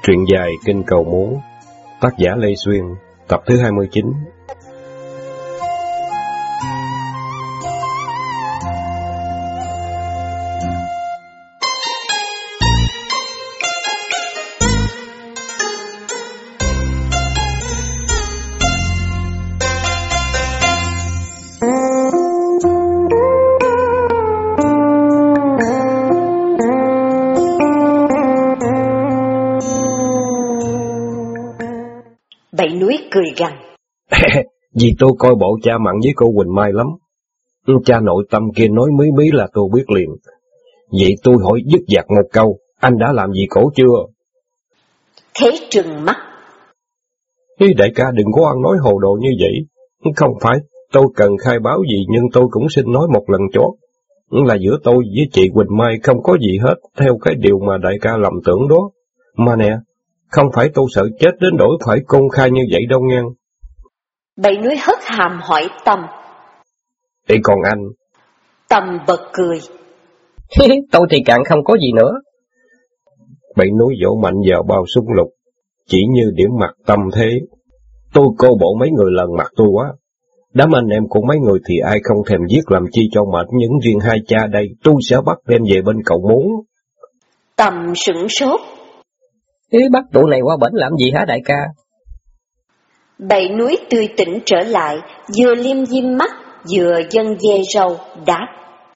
Truyện dài Kinh Cầu Muốn, tác giả Lê Xuyên, tập thứ 29. Bảy Núi cười gằn. Vì tôi coi bộ cha mặn với cô Quỳnh Mai lắm. Cha nội tâm kia nói mí mí là tôi biết liền. Vậy tôi hỏi dứt dạc một câu, anh đã làm gì cổ chưa? Thế trừng mắt. Đại ca đừng có ăn nói hồ đồ như vậy. Không phải tôi cần khai báo gì, nhưng tôi cũng xin nói một lần chót. Là giữa tôi với chị Quỳnh Mai không có gì hết, theo cái điều mà đại ca lầm tưởng đó. Mà nè, không phải tôi sợ chết đến nỗi phải công khai như vậy đâu nghe. Bảy Núi hất hàm hỏi Tâm. Thì còn anh? Tâm bật cười. Tôi thì càng không có gì nữa. Bảy Núi vỗ mạnh vào bao súng lục, chỉ như điểm mặt Tâm thế. Tôi cô bộ mấy người lần mặt tôi quá. Đám anh em của mấy người thì ai không thèm giết làm chi cho mệt, những riêng hai cha đây tôi sẽ bắt đem về bên cậu muốn. Tâm sửng sốt. Bắt tụi này qua bển làm gì hả đại ca? Bảy Núi tươi tỉnh trở lại, vừa liêm diêm mắt, vừa dâng dê râu, đáp.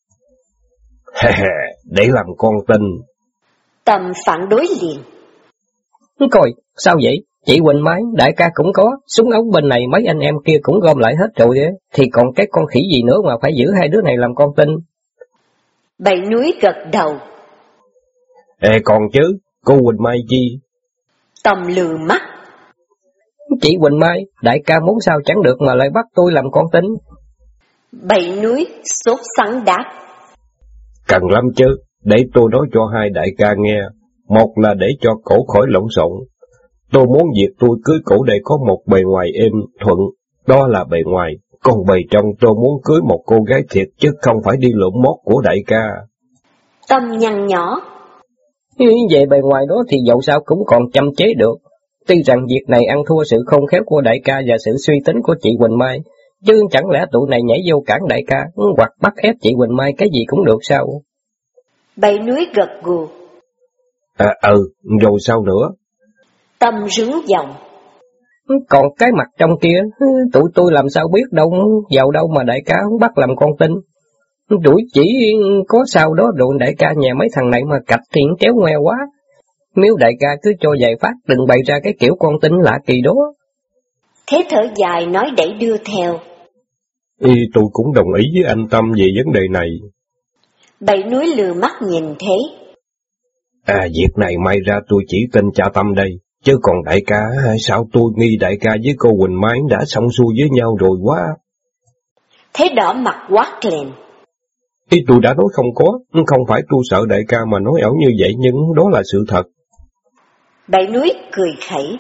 Để làm con tin. Tâm phản đối liền. Coi, sao vậy? Chị Quỳnh Mai, đại ca cũng có, súng ống bên này mấy anh em kia cũng gom lại hết rồi đấy. Thì còn cái con khỉ gì nữa mà phải giữ hai đứa này làm con tin? Bảy Núi gật đầu. Còn chứ, cô Quỳnh Mai chi? Tâm lừ mắt. Chị Quỳnh Mai, đại ca muốn sao chẳng được mà lại bắt tôi làm con tin. Bảy Núi sốt sắng đáp. Cần lắm chứ, để tôi nói cho hai đại ca nghe. Một là để cho cổ khỏi lộn xộn. Tôi muốn việc tôi cưới cổ để có một bề ngoài êm thuận, đó là bề ngoài. Còn bề trong tôi muốn cưới một cô gái thiệt chứ không phải đi lượm mót của đại ca. Tâm nhăn nhỏ. Về bề ngoài đó thì dẫu sao cũng còn chăm chế được. Tuy rằng việc này ăn thua sự khôn khéo của đại ca và sự suy tính của chị Quỳnh Mai, chứ chẳng lẽ tụi này nhảy vô cản đại ca, hoặc bắt ép chị Quỳnh Mai cái gì cũng được sao? Bảy Núi gật gù. Rồi sao nữa? Tâm rứng giọng. Còn cái mặt trong kia, tụi tôi làm sao biết đâu, vào đâu mà đại ca không bắt làm con tin. Tụi chỉ có sao đó đồn đại ca nhà mấy thằng này mà cạch thì kéo ngoe quá. Nếu đại ca cứ cho vài phát đừng bày ra cái kiểu con tin lạ kỳ đó. Thế thở dài nói đẩy đưa theo. Tôi cũng đồng ý với anh Tâm về vấn đề này. Bảy Núi lừa mắt nhìn thế. Việc này may ra tôi chỉ tin cha Tâm đây. Chứ còn đại ca, sao tôi nghi đại ca với cô Quỳnh Mai đã xong xuôi với nhau rồi quá. Thế đỏ mặt quát lên. Tôi đã nói không phải tôi sợ đại ca mà nói ẩu như vậy, nhưng đó là sự thật. Bảy Núi cười khẩy.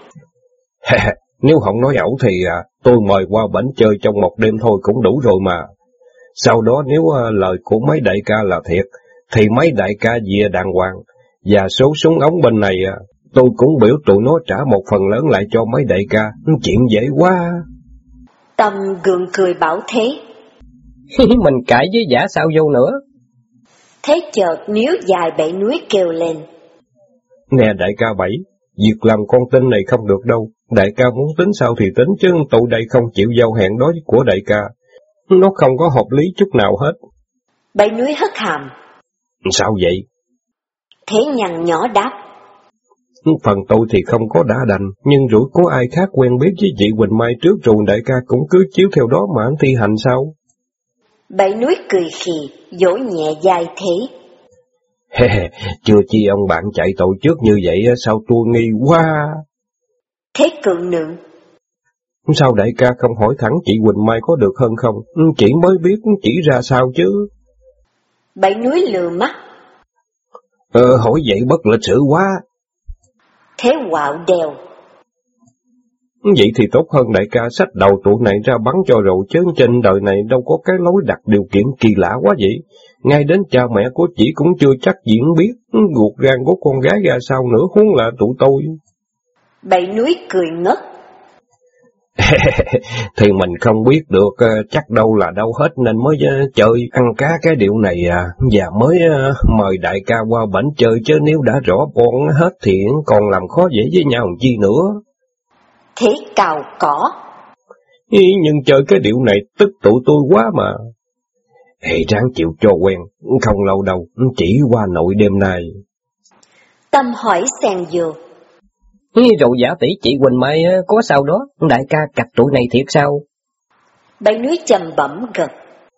Nếu không nói ẩu thì tôi mời qua bển chơi trong một đêm thôi cũng đủ rồi mà. Sau đó nếu lời của mấy đại ca là thiệt, thì mấy đại ca về đàng hoàng, và số súng ống bên này tôi cũng biểu tụi nó trả một phần lớn lại cho mấy đại ca, chuyện dễ quá. Tâm gượng cười bảo thế. Mình cãi với giả sao vô nữa. Thế chợt níu dài Bảy Núi kêu lên. Nè đại ca Bảy, việc làm con tin này không được đâu. Đại ca muốn tính sao thì tính, chứ tụi đây không chịu giao hẹn đó của đại ca. Nó không có hợp lý chút nào hết. Bảy Núi hất hàm. Sao vậy? Thế nhăn nhỏ đáp. Phần tôi thì không có đã đành, nhưng rủi có ai khác quen biết với chị Quỳnh Mai trước rồi đại ca cũng cứ chiếu theo đó mà anh thi hành sao? Bảy Núi cười khì, vỗ nhẹ vai thế. Chưa chi ông bạn chạy tội trước như vậy, sao tôi nghi quá. Thế cự nựng. Sao đại ca không hỏi thẳng chị Quỳnh Mai có được hơn không? Chị mới biết chỉ ra sao chứ. Bảy Núi lừa mắt. Hỏi vậy bất lịch sự quá. Thế quạo đèo. Vậy thì tốt hơn đại ca xách đầu tụi này ra bắn cho rồi, chứ trên đời này đâu có cái lối đặt điều kiện kỳ lạ quá vậy. Ngay đến cha mẹ của chị cũng chưa chắc diễn biết, ruột gan của con gái ra sao nữa, huống là tụi tôi. Bảy núi cười ngất. Thì mình không biết được, chắc đâu là đâu hết nên mới chơi ăn cá cái điệu này và mới mời đại ca qua bển chơi, chứ nếu đã rõ bọn hết thì còn làm khó dễ với nhau chi nữa. Thế cào cỏ. Nhưng chơi cái điệu này tức tụi tôi quá mà. Ráng chịu cho quen, không lâu đâu, chỉ qua nội đêm nay. Tâm hỏi xen vô. Rồi giả tỷ chị Quỳnh Mai có sao đó, đại ca cặp tụi này thiệt sao? Bảy núi trầm bẩm gật.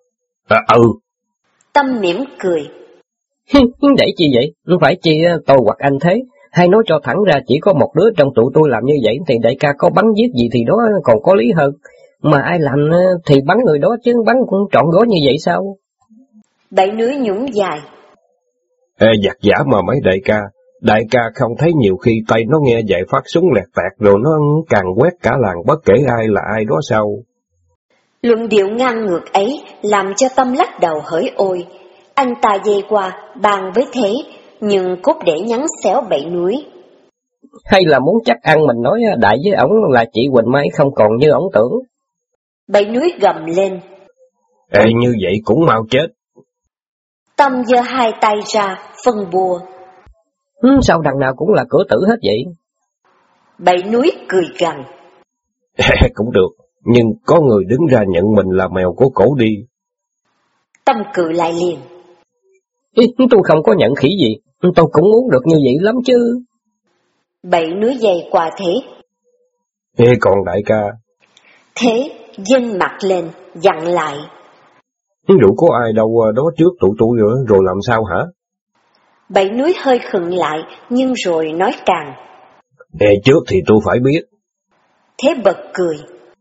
Tâm mỉm cười. Để chi vậy? Phải chi tôi hoặc anh thế? Hay nói cho thẳng ra chỉ có một đứa trong tụi tôi làm như vậy thì đại ca có bắn giết gì thì đó còn có lý hơn. Mà ai làm thì bắn người đó chứ bắn cũng trọn gói như vậy sao? Bảy núi nhún dài. Giặc giả mà mấy đại ca không thấy nhiều khi tay nó nghe vậy phát súng lẹt tẹt rồi nó càng quét cả làng bất kể ai là ai đó sao? Luận điệu ngang ngược ấy làm cho Tâm lắc đầu hỡi ôi. Anh ta dây qua bàn với thế, nhưng cốt để nhắn xéo Bảy núi. Hay là muốn chắc ăn mình nói đại với ổng là chị Quỳnh Mai không còn như ổng tưởng? Bảy núi gầm lên. Như vậy cũng mau chết. Tâm giơ hai tay ra, phân bùa. Sao đằng nào cũng là cửa tử hết vậy? Bảy núi cười gằn. Cũng được, nhưng có người đứng ra nhận mình là mèo của cổ đi. Tâm cự lại liền. Tôi không có nhận khỉ gì, tôi cũng muốn được như vậy lắm chứ. Bảy núi dày qua thế. Còn đại ca? Thế dâng mặt lên, dặn lại. Rượu có ai đâu đó trước tụi tôi rồi làm sao hả? Bảy núi hơi khựng lại, nhưng rồi nói càng. Trước thì tôi phải biết. Thế bật cười.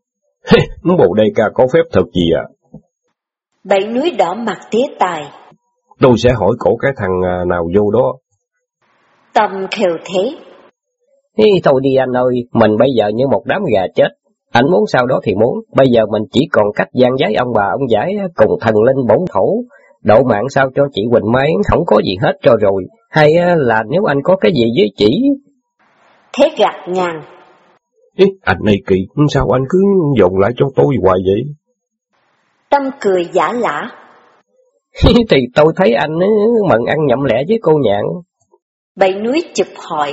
Bộ đại ca có phép thuật gì à? Bảy núi đỏ mặt tía tai. Tôi sẽ hỏi cổ cái thằng nào vô đó. Tâm khều thế. Thôi đi anh ơi, mình bây giờ như một đám gà chết. Anh muốn sao đó thì muốn, bây giờ mình chỉ còn cách gian giái ông bà ông giải cùng thần linh bổn thổ. Độ mạng sao cho chị Quỳnh Mai không có gì hết cho rồi, hay là nếu anh có cái gì với chị? Thế gạt ngang. Anh này kỳ, sao anh cứ dồn lại cho tôi hoài vậy? Tâm cười giả lả. Thì tôi thấy anh mận ăn nhậm lẻ với cô Nhạn. Bảy núi chụp hỏi.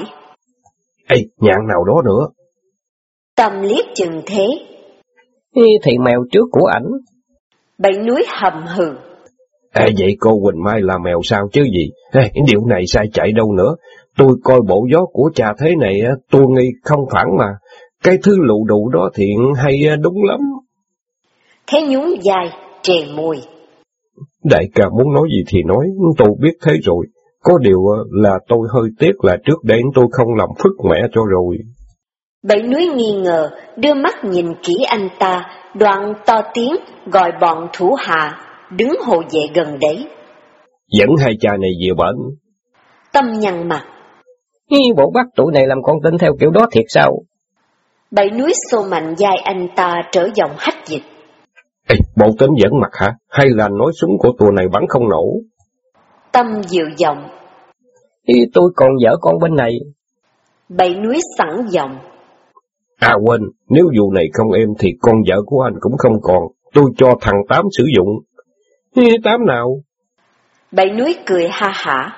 Nhạn nào đó nữa? Tâm liếc chừng thế. Thì mèo trước của ảnh. Bảy núi hầm hừ. Vậy cô Quỳnh Mai là mèo sao chứ gì? Điều này sai chạy đâu nữa. Tôi coi bộ gió của cha thế này, tôi nghi không phản mà. Cái thứ lụ đụ đó thì hay đúng lắm. Thế nhún dài, trề môi. Đại ca muốn nói gì thì nói, tôi biết thế rồi. Có điều là tôi hơi tiếc là trước đây tôi không làm phức mẹ cho rồi. Bảy núi nghi ngờ, đưa mắt nhìn kỹ anh ta, đoạn to tiếng gọi bọn thủ hạ, đứng hộ vệ gần đấy. Dẫn hai cha này về bển. Tâm nhăn mặt. Bộ bắt tụi này làm con tin theo kiểu đó thiệt sao? Bảy núi xô mạnh vai anh ta trở giọng hách dịch. Bộ tính dẫn mặt hả? Hay là nói súng của tụi này bắn không nổ? Tâm dịu giọng. Tôi còn vợ con bên này. Bảy núi sẵn giọng. Quên, nếu vụ này không êm thì con vợ của anh cũng không còn. Tôi cho thằng Tám sử dụng. Tám nào? Bảy núi cười ha hả.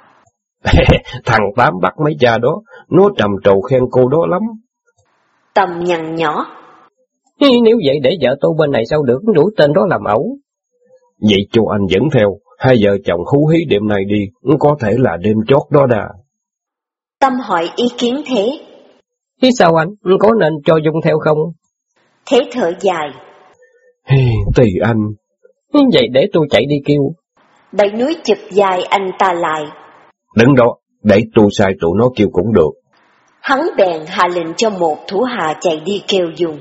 Thằng Tám bắt mấy cha đó, nó trầm trồ khen cô đó lắm. Tâm nhăn nhỏ. Nếu vậy để vợ tôi bên này sao được, rủ tên đó làm ẩu. Vậy cho anh dẫn theo, hai vợ chồng hú hí đêm nay đi, có thể là đêm chót đó đà. Tâm hỏi ý kiến thế. Sao anh, có nên cho Dung theo không? Thế thở dài. Tùy anh. Vậy để tôi chạy đi kêu. Bảy núi chụp dài anh ta lại. Đứng đó, để tôi sai tụi nó kêu cũng được. Hắn bèn hạ lệnh cho một thủ hạ chạy đi kêu Dung.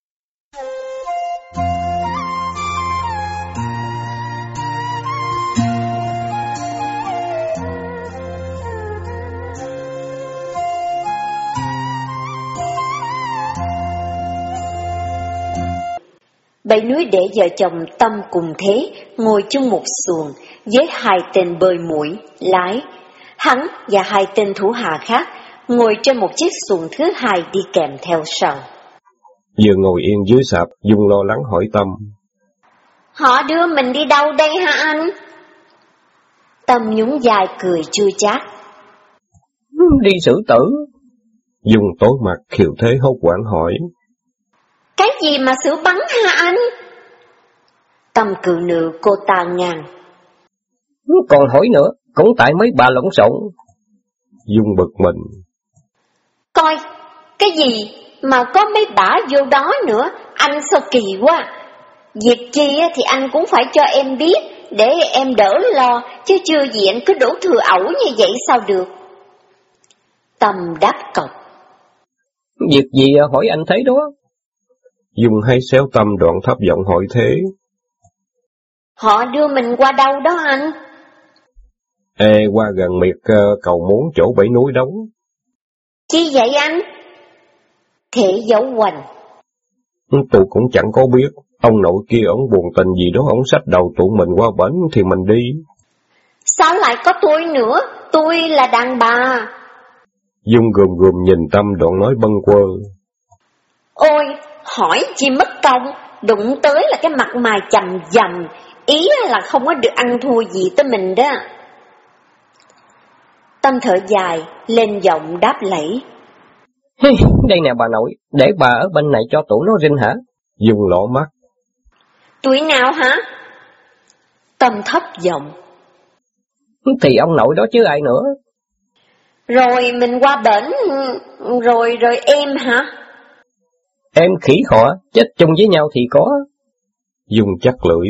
Bảy núi để vợ chồng Tâm cùng thế ngồi chung một xuồng với hai tên bơi mũi, lái. Hắn và hai tên thủ hạ khác ngồi trên một chiếc xuồng thứ hai đi kèm theo sau. Vừa ngồi yên dưới sạp, Dung lo lắng hỏi Tâm. Họ đưa mình đi đâu đây hả anh? Tâm nhún vai cười chua chát. Đi xử tử. Dung tối mặt khiều thế hốt hoảng hỏi. Cái gì mà xử bắn hả anh? Tâm cự nữ cô ta ngang. Còn hỏi nữa, cũng tại mấy bà lộn xộn. Dung bực mình. Coi, cái gì mà có mấy bả vô đó nữa, anh sao kỳ quá. Việc chi thì anh cũng phải cho em biết, để em đỡ lo, chứ chưa gì anh cứ đổ thừa ẩu như vậy sao được. Tâm đáp cọc. Việc gì hỏi anh thấy đó. Dung hay xéo Tâm đoạn thấp giọng hỏi thế. Họ đưa mình qua đâu đó anh? Qua gần miệt cầu muốn chỗ Bảy Núi Đóng. Chi vậy anh? Thể giấu hoành. Tôi cũng chẳng có biết. Ông nội kia ổng buồn tình gì đó, ổng xách đầu tụi mình qua bển thì mình đi. Sao lại có tôi nữa? Tôi là đàn bà. Dung gườm gườm nhìn Tâm đoạn nói bâng quơ. Ôi, hỏi chi mất công, đụng tới là cái mặt mày chằm chằm, ý là không có được ăn thua gì tới mình đó. Tâm thở dài, lên giọng đáp lẫy. Đây nè bà nội, để bà ở bên này cho tụi nó rinh hả? Dung lỏ mắt. Tuổi nào hả? Tâm thấp giọng. Thì ông nội đó chứ ai nữa. Rồi mình qua bển, rồi em hả? Em khỉ họ, chết chung với nhau thì có. Dung chắc lưỡi.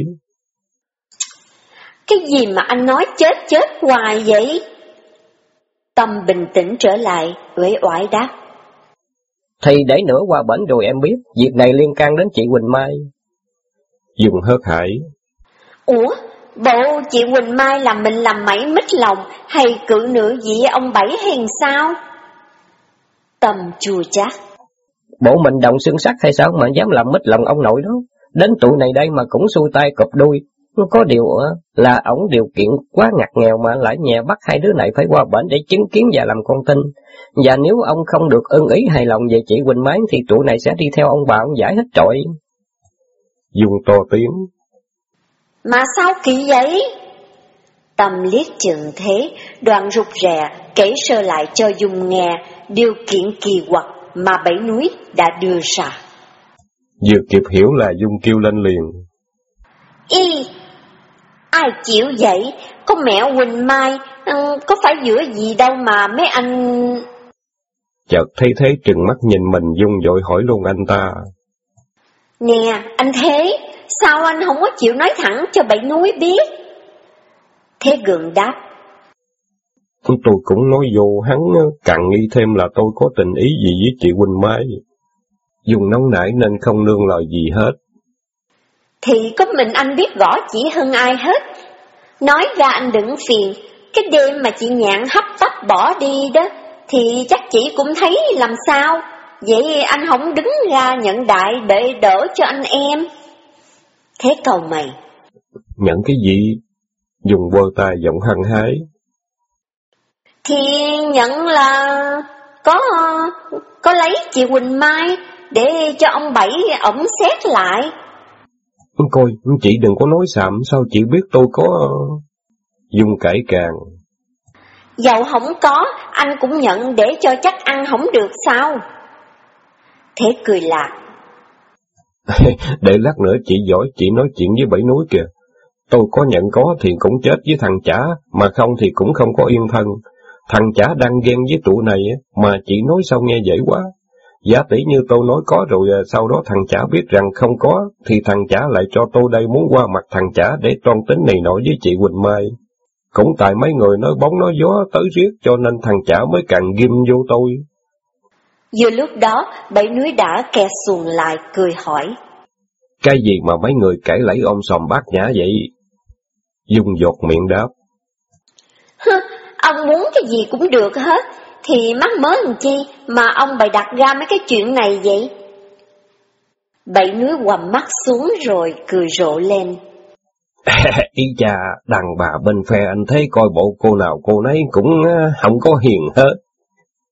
Cái gì mà anh nói chết hoài vậy? Tâm bình tĩnh trở lại, uể oải đáp. Thì để nữa qua bển rồi em biết, việc này liên can đến chị Quỳnh Mai. Dung hớt hải. Ủa, bộ chị Quỳnh Mai làm mình làm mẩy mít lòng, hay cự nữ gì ông Bảy hay sao? Tâm chua chát. Bộ mình động xương sắt hay sao mà dám làm mít lòng ông nội đó. Đến tụi này đây mà cũng xuôi tay cọp đuôi. Có điều là ổng điều kiện quá ngặt nghèo mà lại nhà bắt hai đứa này phải qua bển để chứng kiến và làm con tin. Và nếu ông không được ưng ý hài lòng về chị Quỳnh Mai thì tụi này sẽ đi theo ông bà ông giải hết trọi. Dung to tiếng. Mà sao kỳ vậy? Tâm liếc chừng thế, đoạn rụt rè kể sơ lại cho Dung nghe điều kiện kỳ quặc mà Bảy Núi đã đưa ra. Vừa kịp hiểu là Dung kêu lên liền. Y, ai chịu vậy? Có mẹ Quỳnh Mai, có phải giữa gì đâu mà mấy anh... Chợt thấy thế trừng mắt nhìn mình, Dung vội hỏi luôn anh ta. Nè, anh Thế, sao anh không có chịu nói thẳng cho Bảy Núi biết? Thế gượng đáp. Tôi cũng nói vô, hắn càng nghi thêm là tôi có tình ý gì với chị Quỳnh Mai. Dung nóng nảy nên không nương lời gì hết. Thì có mình anh biết rõ chị hơn ai hết. Nói ra anh đừng phiền, cái đêm mà chị Nhạn hấp tấp bỏ đi đó, thì chắc chị cũng thấy làm sao. Vậy anh không đứng ra nhận đại để đỡ cho anh em. Thế cầu mày. Nhận cái gì? Dung vơ tay giọng hăng hái. Thì nhận là có lấy chị Quỳnh Mai để cho ông Bảy ổng xét lại. Coi, chị đừng có nói xàm, sao chị biết tôi có... Dung cãi càng. Dẫu không có, anh cũng nhận để cho chắc ăn không được sao? Thế cười lạc. Để lát nữa chị giỏi, chị nói chuyện với Bảy Núi kìa. Tôi có nhận có thì cũng chết với thằng Chả, mà không thì cũng không có yên thân. Thằng Chả đang ghen với tụi này, mà chị nói sao nghe dễ quá. Giả tỷ như tôi nói có rồi, sau đó thằng Chả biết rằng không có, thì thằng Chả lại cho tôi đây muốn qua mặt thằng Chả để toan tính này nọ với chị Quỳnh Mai. Cũng tại mấy người nói bóng nói gió tới riết cho nên thằng Chả mới càng ghim vô tôi. Vừa lúc đó, Bảy Núi đã kè xuồng lại cười hỏi. Cái gì mà mấy người cãi lẫy om sòm bát nhã vậy? Dung dột miệng đáp. Ông muốn cái gì cũng được hết, thì mắc mớ làm chi mà ông bày đặt ra mấy cái chuyện này vậy? Bảy Núi quằm mắt xuống rồi cười rộ lên. Ý cha, đàn bà bên phe anh thấy coi bộ cô nào cô nấy cũng không có hiền hết.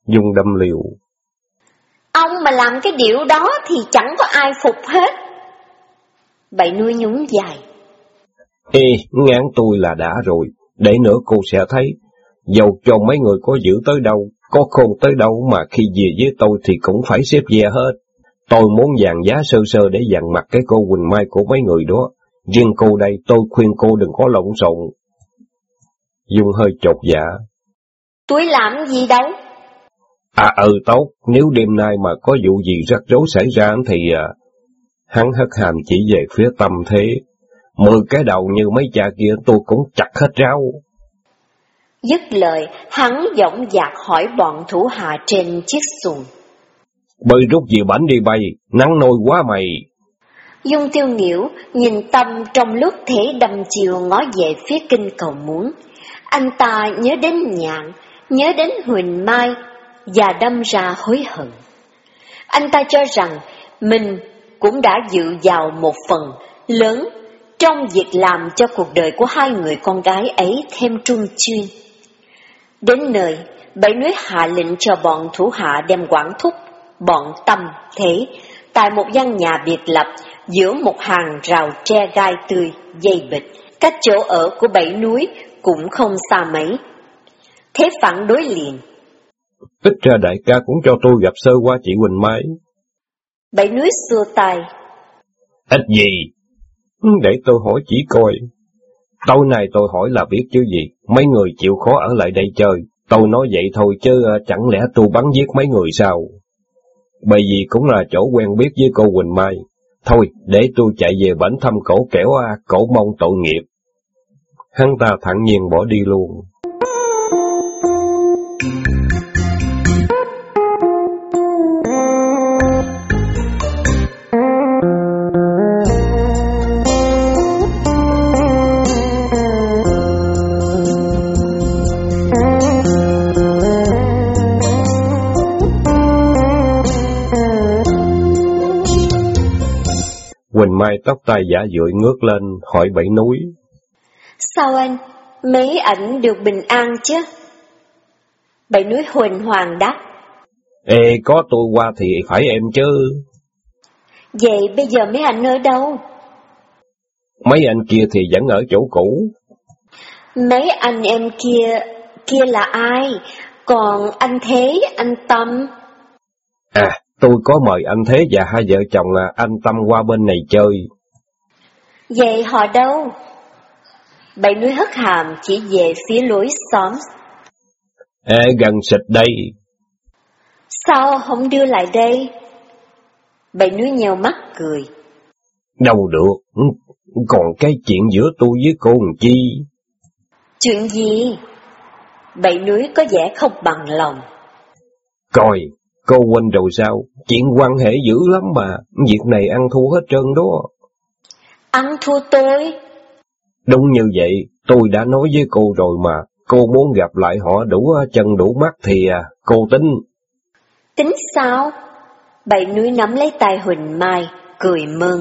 Dung đâm liều. Ông mà làm cái điệu đó thì chẳng có ai phục hết. Bảy Núi nhún dài. Ê, ngán tôi là đã rồi, để nữa cô sẽ thấy. Dầu cho mấy người có giữ tới đâu, có khôn tới đâu mà khi về với tôi thì cũng phải xếp ve hết. Tôi muốn dàn giá sơ sơ để dằn mặt cái cô Quỳnh Mai của mấy người đó. Riêng cô đây tôi khuyên cô đừng có lộn xộn. Dung hơi chột dạ. Tôi làm gì đâu. Tốt, nếu đêm nay mà có vụ gì rắc rối xảy ra thì... Hắn hất hàm chỉ về phía Tâm Thế. 10 cái đầu như mấy cha kia tôi cũng chặt hết ráo. Dứt lời, hắn dõng dạc hỏi bọn thủ hạ trên chiếc xuồng. Bơi rút gì bảnh đi bay, nắng nôi quá mày. Dung Tiêu Nghĩu nhìn Tâm trong lúc thế đăm chiều ngó về phía kinh cầu muốn. Anh ta nhớ đến Nhạn, nhớ đến Huỳnh Mai và đâm ra hối hận. Anh ta cho rằng mình cũng đã dự vào một phần lớn trong việc làm cho cuộc đời của hai người con gái ấy thêm trung chuyên. Đến nơi, Bảy Núi hạ lệnh cho bọn thủ hạ đem quản thúc bọn Tâm Thế tại một căn nhà biệt lập giữa một hàng rào tre gai tươi dày bịch, cách chỗ ở của Bảy Núi cũng không xa mấy. Thế phản đối liền. Ít ra đại ca cũng cho tôi gặp sơ qua chị Quỳnh Mai. Bảy Núi xua tay. Ít gì? Để tôi hỏi chỉ coi. Tối nay tôi hỏi là biết chứ gì, mấy người chịu khó ở lại đây chơi. Tôi nói vậy thôi chứ chẳng lẽ tôi bắn giết mấy người sao? Bởi vì cũng là chỗ quen biết với cô Quỳnh Mai. Thôi, để tôi chạy về bển thăm cổ kẻo cổ mong tội nghiệp. Hắn ta thản nhiên bỏ đi luôn. Quỳnh Mai tóc tai giả dụi ngước lên, hỏi Bảy Núi. Sao anh? Mấy ảnh được bình an chứ? Bảy Núi huỳnh hoàng đáp. Ê, có tôi qua thì phải em chứ. Vậy bây giờ mấy ảnh ở đâu? Mấy anh kia thì vẫn ở chỗ cũ. Mấy anh em kia là ai? Còn anh Thế, anh Tâm? Tôi có mời anh Thế và hai vợ chồng anh Tâm qua bên này chơi. Vậy họ đâu? Bảy Núi hất hàm chỉ về phía lối xóm. Gần xịt đây. Sao không đưa lại đây? Bảy Núi nheo mắt cười. Đâu được, còn cái chuyện giữa tôi với cô làm chi? Chuyện gì? Bảy Núi có vẻ không bằng lòng. Coi, cô quên rồi sao? Chuyện quan hệ dữ lắm mà, việc này ăn thua hết trơn đó. Ăn thua tôi? Đúng như vậy, tôi đã nói với cô rồi mà, cô muốn gặp lại họ đủ chân đủ mắt thì cô tính. Tính sao? Bảy Núi nắm lấy tay Huỳnh Mai, cười mơn.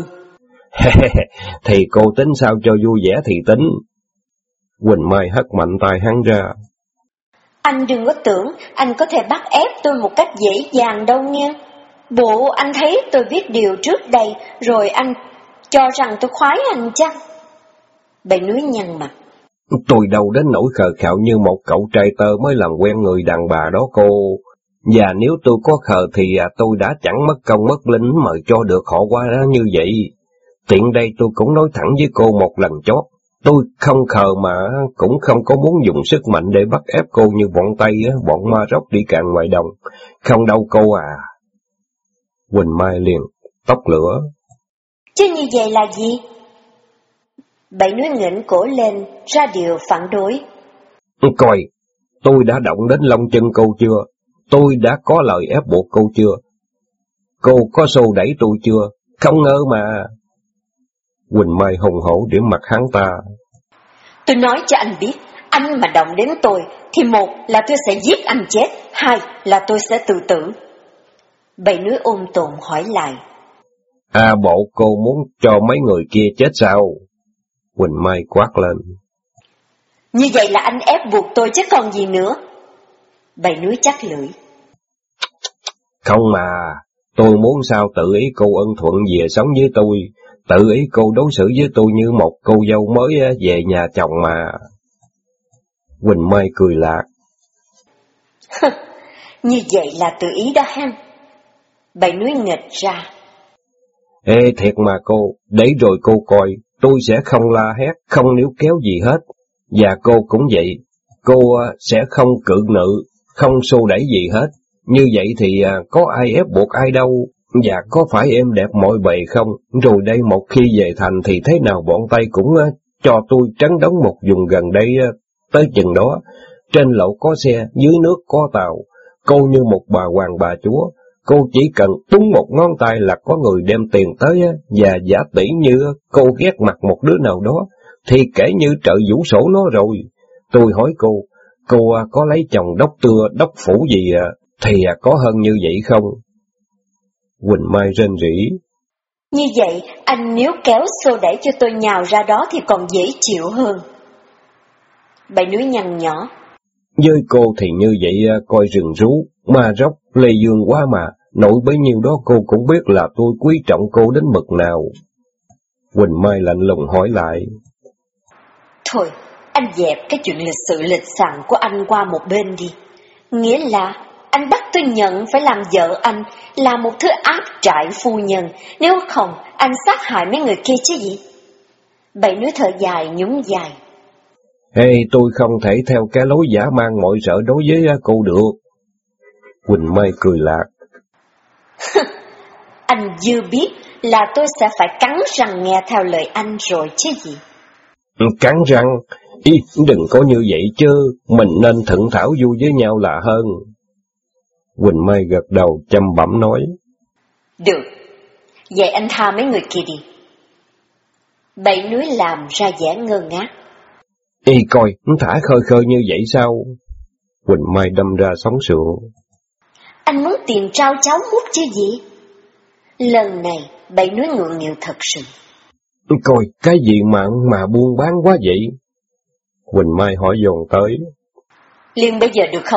Thì cô tính sao cho vui vẻ thì tính. Huỳnh Mai hất mạnh tay hắn ra. Anh đừng có tưởng anh có thể bắt ép tôi một cách dễ dàng đâu nghe. Bộ anh thấy tôi biết điều trước đây, rồi anh cho rằng tôi khoái anh chắc? Bảy Núi nhăn mặt. Tôi đâu đến nỗi khờ khạo như một cậu trai tơ mới làm quen người đàn bà đó cô. Và nếu tôi có khờ thì tôi đã chẳng mất công mất lính mà cho được họ qua đó như vậy. Tiện đây tôi cũng nói thẳng với cô một lần chót. Tôi không khờ mà cũng không có muốn dùng sức mạnh để bắt ép cô như bọn Tây, bọn Maroc đi càn ngoài đồng. Không đâu cô à. Huỳnh Mai liền tóc lửa. Chứ như vậy là gì? Bảy Núi ngẩng cổ lên, ra điều phản đối. Coi, tôi đã động đến lông chân cô chưa? Tôi đã có lời ép buộc cô chưa? Cô có xô đẩy tôi chưa? Không ngờ mà. Huỳnh Mai hùng hổ điểm mặt hắn ta. Tôi nói cho anh biết, anh mà động đến tôi, thì một là tôi sẽ giết anh chết, hai là tôi sẽ tự tử. Bảy Núi ôm tồn hỏi lại. Bộ cô muốn cho mấy người kia chết sao? Huỳnh Mai quát lên. Như vậy là anh ép buộc tôi chứ còn gì nữa. Bảy Núi chắc lưỡi. Không mà, tôi muốn sao tự ý cô ân thuận về sống với tôi, tự ý cô đối xử với tôi như một cô dâu mới về nhà chồng mà. Quỳnh Mai cười lạc. Như vậy là tự ý đó ha. Bảy núi nghịch ra. Ê thiệt mà cô, để rồi cô coi, tôi sẽ không la hét, không níu kéo gì hết. Và cô cũng vậy, cô sẽ không cự nữ, không xô đẩy gì hết. Như vậy thì có ai ép buộc ai đâu, và có phải em đẹp mọi bề không? Rồi đây một khi về thành thì thế nào bọn Tây cũng cho tôi trấn đóng một vùng gần đây tới chừng đó. Trên lộ có xe, dưới nước có tàu, cô như một bà hoàng bà chúa. Cô chỉ cần búng một ngón tay là có người đem tiền tới, và giả tỷ như cô ghét mặt một đứa nào đó, thì kể như trợ vũ sổ nó rồi. Tôi hỏi cô có lấy chồng đốc tưa, đốc phủ gì thì có hơn như vậy không? Quỳnh Mai rên rỉ. Như vậy, anh nếu kéo xô đẩy cho tôi nhào ra đó thì còn dễ chịu hơn. Bảy núi nhăn nhỏ. Với cô thì như vậy coi rừng rú, ma róc, lê dương quá mà, nổi bấy nhiêu đó cô cũng biết là tôi quý trọng cô đến mực nào. Quỳnh Mai lạnh lùng hỏi lại. Thôi, anh dẹp cái chuyện lịch sự lịch sàng của anh qua một bên đi. Nghĩa là anh bắt tôi nhận phải làm vợ anh, là một thứ áp trại phu nhân, nếu không anh sát hại mấy người kia chứ gì. Bảy núi thở dài nhún dài. Ê, tôi không thể theo cái lối giả mang mọi sợ đối với cô được. Quỳnh Mai cười lạc. Anh dư biết là tôi sẽ phải cắn răng nghe theo lời anh rồi chứ gì. Cắn răng? Đừng có như vậy chứ, mình nên thuận thảo vui với nhau là hơn. Quỳnh Mai gật đầu chăm bẩm nói. Được, vậy anh tha mấy người kia đi. Bảy núi làm ra vẻ ngơ ngác. Coi, thả khơi khơi như vậy sao? Quỳnh Mai đâm ra sóng sượng. Anh muốn tiền trao cháu mút chứ gì? Lần này, bảy núi ngượng nghịu thật sự. Coi, cái gì mà buôn bán quá vậy? Quỳnh Mai hỏi dồn tới. Liền bây giờ được không?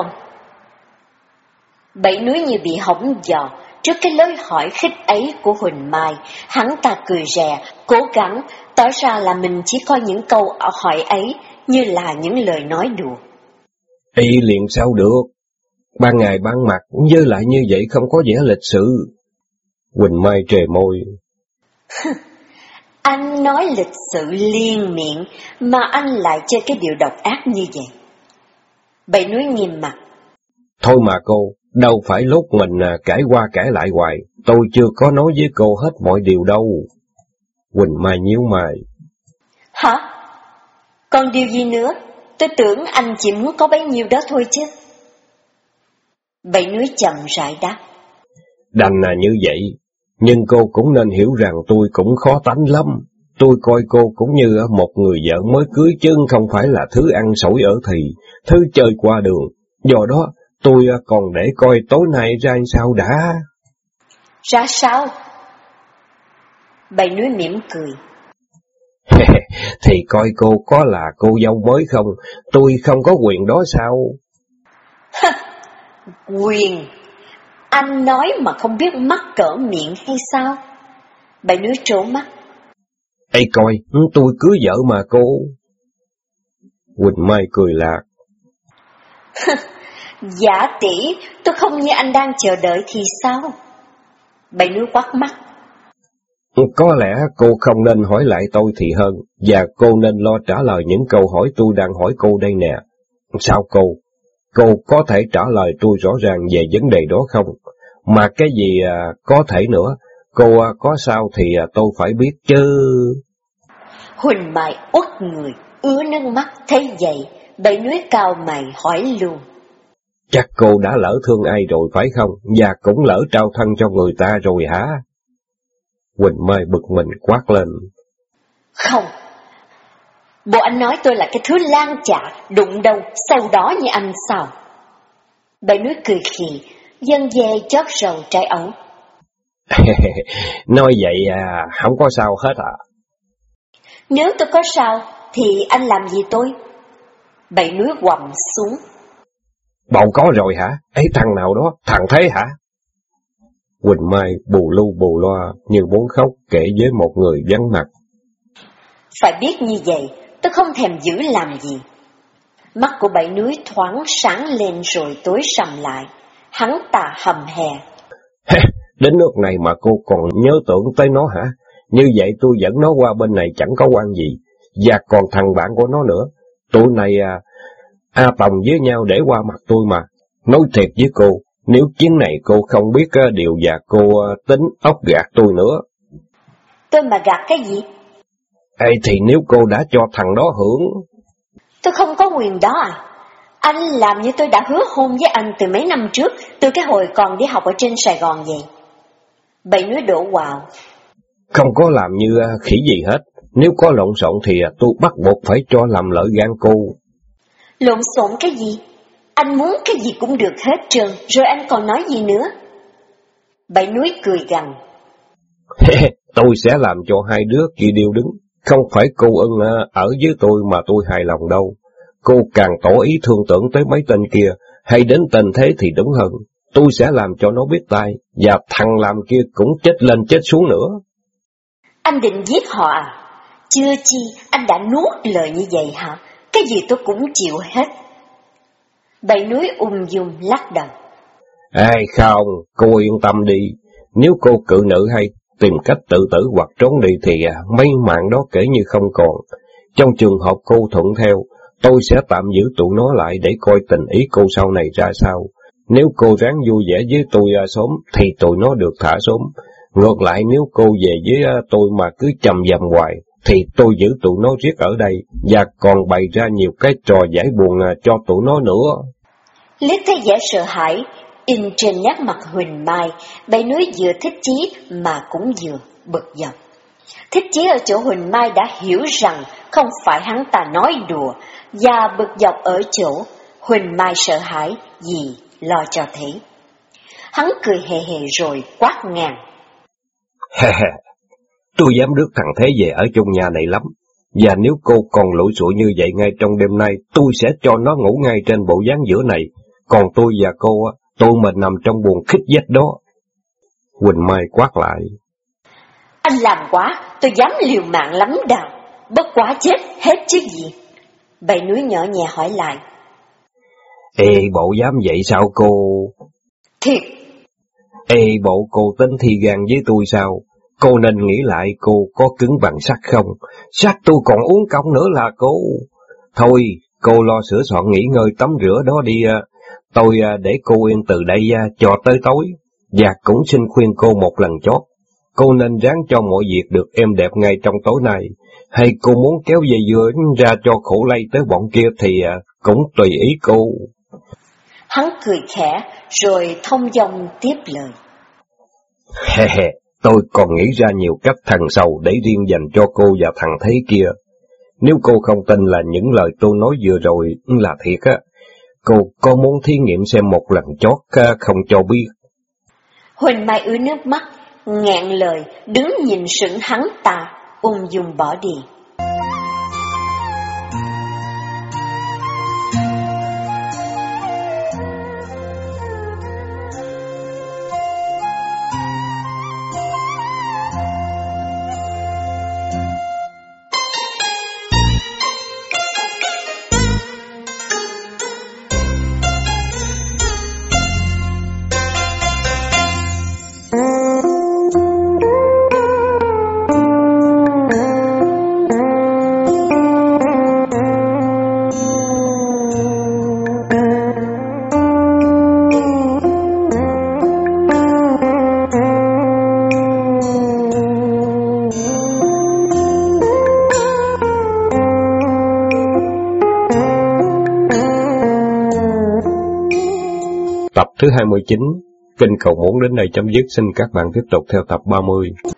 Bảy núi như bị hỏng giò trước cái lời hỏi khích ấy của Quỳnh Mai. Hắn ta cười rè, cố gắng tỏ ra là mình chỉ coi những câu hỏi ấy như là những lời nói đùa. Liền sao được? Ban ngày ban mặt, với lại như vậy không có vẻ lịch sự. Quỳnh Mai trề môi. Anh nói lịch sự liên miệng, mà anh lại chơi cái điều độc ác như vậy. Bảy núi nghiêm mặt. Thôi mà cô, đâu phải lúc mình cãi qua cãi lại hoài, tôi chưa có nói với cô hết mọi điều đâu. Quỳnh Mai nhíu mày. Hả? Còn điều gì nữa? Tôi tưởng anh chỉ muốn có bấy nhiêu đó thôi chứ. Bảy núi chậm rãi đáp. Đành là như vậy, nhưng cô cũng nên hiểu rằng tôi cũng khó tánh lắm. Tôi coi cô cũng như một người vợ mới cưới chứ không phải là thứ ăn sổi ở thì, thứ chơi qua đường. Do đó, tôi còn để coi tối nay ra sao đã. Ra sao? Bảy núi mỉm cười. Thì coi cô có là cô dâu mới không, tôi không có quyền đó sao? Quyền? Anh nói mà không biết mắc cỡ miệng hay sao? Bảy núi trố mắt. Coi, tôi cưới vợ mà cô. Quỳnh Mai cười lạc. Giả tỷ, tôi không như anh đang chờ đợi thì sao? Bảy núi quát mắt. Có lẽ cô không nên hỏi lại tôi thì hơn, và cô nên lo trả lời những câu hỏi tôi đang hỏi cô đây nè. Sao cô? Cô có thể trả lời tôi rõ ràng về vấn đề đó không? Mà cái gì có thể nữa, cô có sao thì tôi phải biết chứ. Huỳnh Mai uất người, ứa nước mắt thấy vậy, bảy núi cao mày hỏi luôn. Chắc cô đã lỡ thương ai rồi phải không? Và cũng lỡ trao thân cho người ta rồi hả? Quỳnh Mai bực mình quát lên. Không. Bộ anh nói tôi là cái thứ lan chạ, đụng đâu, sau đó như anh sao? Bảy núi cười khì, dân dê chót rầu trái ấu. Nói vậy không có sao hết à? Nếu tôi có sao, thì anh làm gì tôi? Bảy núi quầm xuống. Bầu có rồi hả? Thằng nào đó, thằng Thế hả? Quỳnh Mai bù lu bù loa như muốn khóc kể với một người vắng mặt. Phải biết như vậy, tôi không thèm giữ làm gì. Mắt của Bảy Núi thoáng sáng lên rồi tối sầm lại. Hắn ta hầm hè. Đến nước này mà cô còn nhớ tưởng tới nó hả? Như vậy tôi dẫn nó qua bên này chẳng có quan gì. Và còn thằng bạn của nó nữa. Tụi này tòng với nhau để qua mặt tôi mà. Nói thiệt với cô, nếu chuyến này cô không biết điều và cô tính ốc gạt tôi nữa. Tôi mà gạt cái gì? Thì nếu cô đã cho thằng đó hưởng... Tôi không có quyền đó à? Anh làm như tôi đã hứa hôn với anh từ mấy năm trước, từ cái hồi còn đi học ở trên Sài Gòn vậy. Bảy Núi đổ quào. Không có làm như khỉ gì hết. Nếu có lộn xộn thì tôi bắt buộc phải cho làm lợi gan cô. Lộn xộn cái gì? Anh muốn cái gì cũng được hết trơn, rồi anh còn nói gì nữa? Bảy Núi cười gằn. Tôi sẽ làm cho hai đứa kia điêu đứng. Không phải cô ưng ở với tôi mà tôi hài lòng đâu. Cô càng tỏ ý thương tưởng tới mấy tên kia, hay đến tên thế thì đúng hơn. Tôi sẽ làm cho nó biết tay, và thằng làm kia cũng chết lên chết xuống nữa. Anh định giết họ à? Chưa chi, anh đã nuốt lời như vậy hả? Cái gì tôi cũng chịu hết. Bảy Núi dung lắc đầu. Không, cô yên tâm đi. Nếu cô cự nữ hay tìm cách tự tử hoặc trốn đi thì mấy mạng đó kể như không còn. Trong trường hợp cô thuận theo, tôi sẽ tạm giữ tụi nó lại để coi tình ý cô sau này ra sao. Nếu cô ráng vui vẻ với tôi sớm thì tụi nó được thả sớm. Ngược lại nếu cô về với tôi mà cứ chầm dầm hoài thì tôi giữ tụi nó riết ở đây và còn bày ra nhiều cái trò giải buồn cho tụi nó nữa. Liếc thấy vẻ sợ hãi in trên nét mặt Huỳnh Mai, Bảy Núi vừa thích chí mà cũng vừa bực dọc. Thích chí ở chỗ Huỳnh Mai đã hiểu rằng không phải hắn ta nói đùa, và bực dọc ở chỗ Huỳnh Mai sợ hãi vì lo cho thế. Hắn cười hề hề rồi quát ngang. Tôi dám rước thằng Thế về ở trong nhà này lắm, và nếu cô còn lủi xủi như vậy ngay trong đêm nay, tôi sẽ cho nó ngủ ngay trên bộ dáng giữa này, còn tôi và cô, tôi mình nằm trong buồng khích dách đó. Huỳnh Mai quát lại. Anh làm quá, tôi dám liều mạng lắm đào, bất quá chết hết chứ gì. Bảy Núi nhỏ nhẹ hỏi lại. Bộ dám vậy sao cô? Thiệt. Bộ cô tính thi gan với tôi sao? Cô nên nghĩ lại cô có cứng bằng sắt không? Sắt tôi còn uống công nữa là cô. Thôi, cô lo sửa soạn nghỉ ngơi tắm rửa đó đi. Tôi để cô yên từ đây cho tới tối. Và cũng xin khuyên cô một lần chót. Cô nên ráng cho mọi việc được êm đẹp ngay trong tối nay. Hay cô muốn kéo dây dưa ra cho khổ lây tới bọn kia thì cũng tùy ý cô. Hắn cười khẽ rồi thông dong tiếp lời. Tôi còn nghĩ ra nhiều cách thằng sầu để riêng dành cho cô và thằng Thế kia. Nếu cô không tin là những lời tôi nói vừa rồi là thiệt cô có muốn thí nghiệm xem một lần chót không cho biết? Huỳnh Mai ứa nước mắt, nghẹn lời, đứng nhìn sững hắn ta, ung dung bỏ đi. Tập thứ 29, Kinh Cầu Muốn đến đây chấm dứt. Xin các bạn tiếp tục theo tập 30.